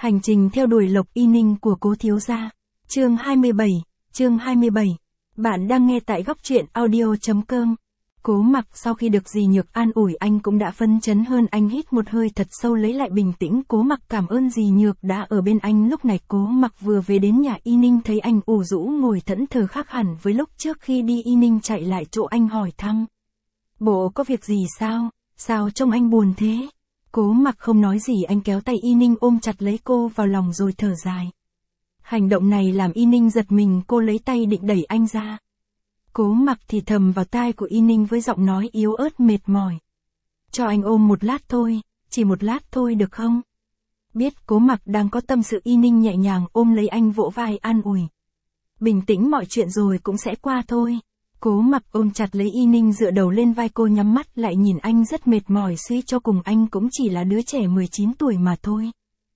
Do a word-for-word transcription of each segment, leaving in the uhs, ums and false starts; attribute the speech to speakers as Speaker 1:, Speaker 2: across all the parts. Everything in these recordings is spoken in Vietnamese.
Speaker 1: Hành trình theo đuổi Lộc Y Ninh của Cố thiếu gia. Chương hai mươi bảy, chương hai mươi bảy. Bạn đang nghe tại góc truyện audio chấm com. Cố Mặc sau khi được dì Nhược an ủi anh cũng đã phấn chấn hơn, anh hít một hơi thật sâu lấy lại bình tĩnh. Cố Mặc cảm ơn dì Nhược đã ở bên anh. Lúc này Cố Mặc vừa về đến nhà Y Ninh thấy anh ủ rũ ngồi thẫn thờ, khác hẳn với lúc trước khi đi. Y Ninh chạy lại chỗ anh hỏi thăm. Bộ có việc gì sao? Sao trông anh buồn thế? Cố Mặc không nói gì, anh kéo tay Y Ninh ôm chặt lấy cô vào lòng rồi thở dài. Hành động này làm Y Ninh giật mình, cô lấy tay định đẩy anh ra. Cố Mặc thì thầm vào tai của Y Ninh với giọng nói yếu ớt mệt mỏi. Cho anh ôm một lát thôi, chỉ một lát thôi được không? Biết Cố Mặc đang có tâm sự, Y Ninh nhẹ nhàng ôm lấy anh vỗ vai an ủi. Bình tĩnh, mọi chuyện rồi cũng sẽ qua thôi. Cố Mặc ôm chặt lấy Y Ninh, dựa đầu lên vai cô, nhắm mắt lại nhìn anh rất mệt mỏi. Suy cho cùng anh cũng chỉ là đứa trẻ mười chín tuổi mà thôi.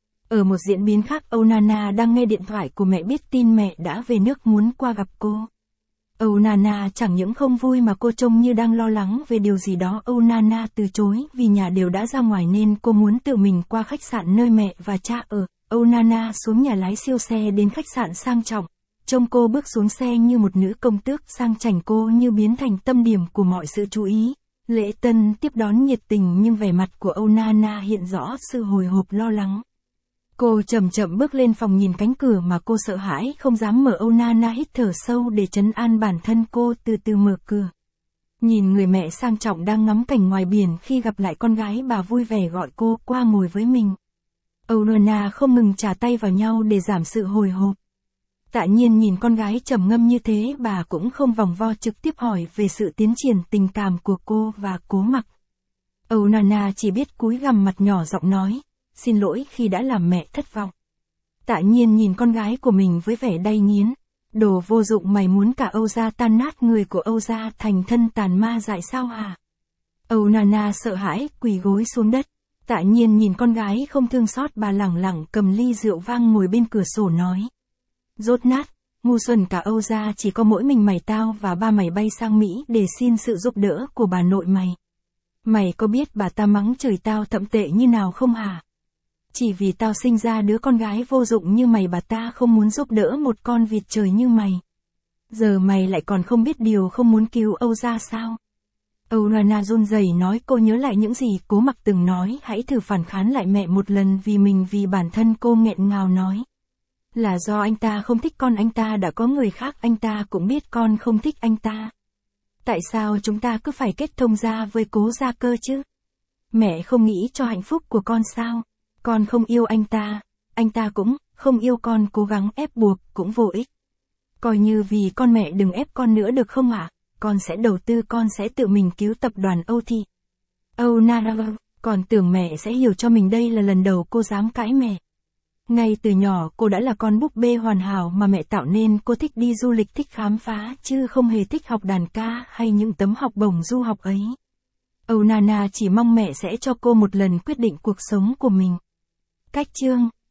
Speaker 1: Ở một diễn biến khác, Âu Nana đang nghe điện thoại của mẹ, biết tin mẹ đã về nước muốn qua gặp cô. Âu Nana chẳng những không vui mà cô trông như đang lo lắng về điều gì đó. Âu Nana từ chối vì nhà đều đã ra ngoài nên cô muốn tự mình qua khách sạn nơi mẹ và cha ở. Âu Nana xuống nhà lái siêu xe đến khách sạn sang trọng. Trông cô bước xuống xe như một nữ công tước sang chảnh, cô như biến thành tâm điểm của mọi sự chú ý. Lễ tân tiếp đón nhiệt tình nhưng vẻ mặt của Âu Nana hiện rõ sự hồi hộp lo lắng. Cô chậm chậm bước lên phòng, nhìn cánh cửa mà cô sợ hãi không dám mở. Âu Nana hít thở sâu để trấn an bản thân, cô từ từ mở cửa. Nhìn người mẹ sang trọng đang ngắm cảnh ngoài biển, khi gặp lại con gái bà vui vẻ gọi cô qua ngồi với mình. Âu Nana không ngừng chà tay vào nhau để giảm sự hồi hộp. Tạ Nhiên nhìn con gái trầm ngâm như thế, bà cũng không vòng vo, trực tiếp hỏi về sự tiến triển tình cảm của cô và Cố Mặc. Âu Nana chỉ biết cúi gằm mặt nhỏ giọng nói, xin lỗi khi đã làm mẹ thất vọng. Tạ Nhiên nhìn con gái của mình với vẻ đay nghiến. Đồ vô dụng, mày muốn cả Âu gia tan nát, người của Âu gia thành thân tàn ma dại sao hả? Âu Nana sợ hãi quỳ gối xuống đất. Tạ Nhiên nhìn con gái không thương xót, bà lẳng lặng cầm ly rượu vang ngồi bên cửa sổ nói. Rốt nát, ngu xuẩn, cả Âu gia chỉ có mỗi mình mày, tao và ba mày bay sang Mỹ để xin sự giúp đỡ của bà nội mày. Mày có biết bà ta mắng chửi tao thậm tệ như nào không hả? Chỉ vì tao sinh ra đứa con gái vô dụng như mày, bà ta không muốn giúp đỡ một con vịt trời như mày. Giờ mày lại còn không biết điều, không muốn cứu Âu gia sao? Âu Nana run rẩy nói. Cô nhớ lại những gì Cố Mặc từng nói, hãy thử phản kháng lại mẹ một lần vì mình, vì bản thân. Cô nghẹn ngào nói. Là do anh ta không thích con, anh ta đã có người khác, anh ta cũng biết con không thích anh ta. Tại sao chúng ta cứ phải kết thông gia với Cố gia cơ chứ? Mẹ không nghĩ cho hạnh phúc của con sao? Con không yêu anh ta, anh ta cũng không yêu con, cố gắng ép buộc cũng vô ích. Coi như vì con, mẹ đừng ép con nữa được không ạ? Con sẽ đầu tư, con sẽ tự mình cứu tập đoàn Âu Thị. Âu Nana, còn tưởng mẹ sẽ hiểu cho mình, đây là lần đầu cô dám cãi mẹ. Ngay từ nhỏ cô đã là con búp bê hoàn hảo mà mẹ tạo nên, cô thích đi du lịch, thích khám phá, chứ không hề thích học đàn ca hay những tấm học bổng du học ấy. Âu Nana chỉ mong mẹ sẽ cho cô một lần quyết định cuộc sống của mình. Cách chương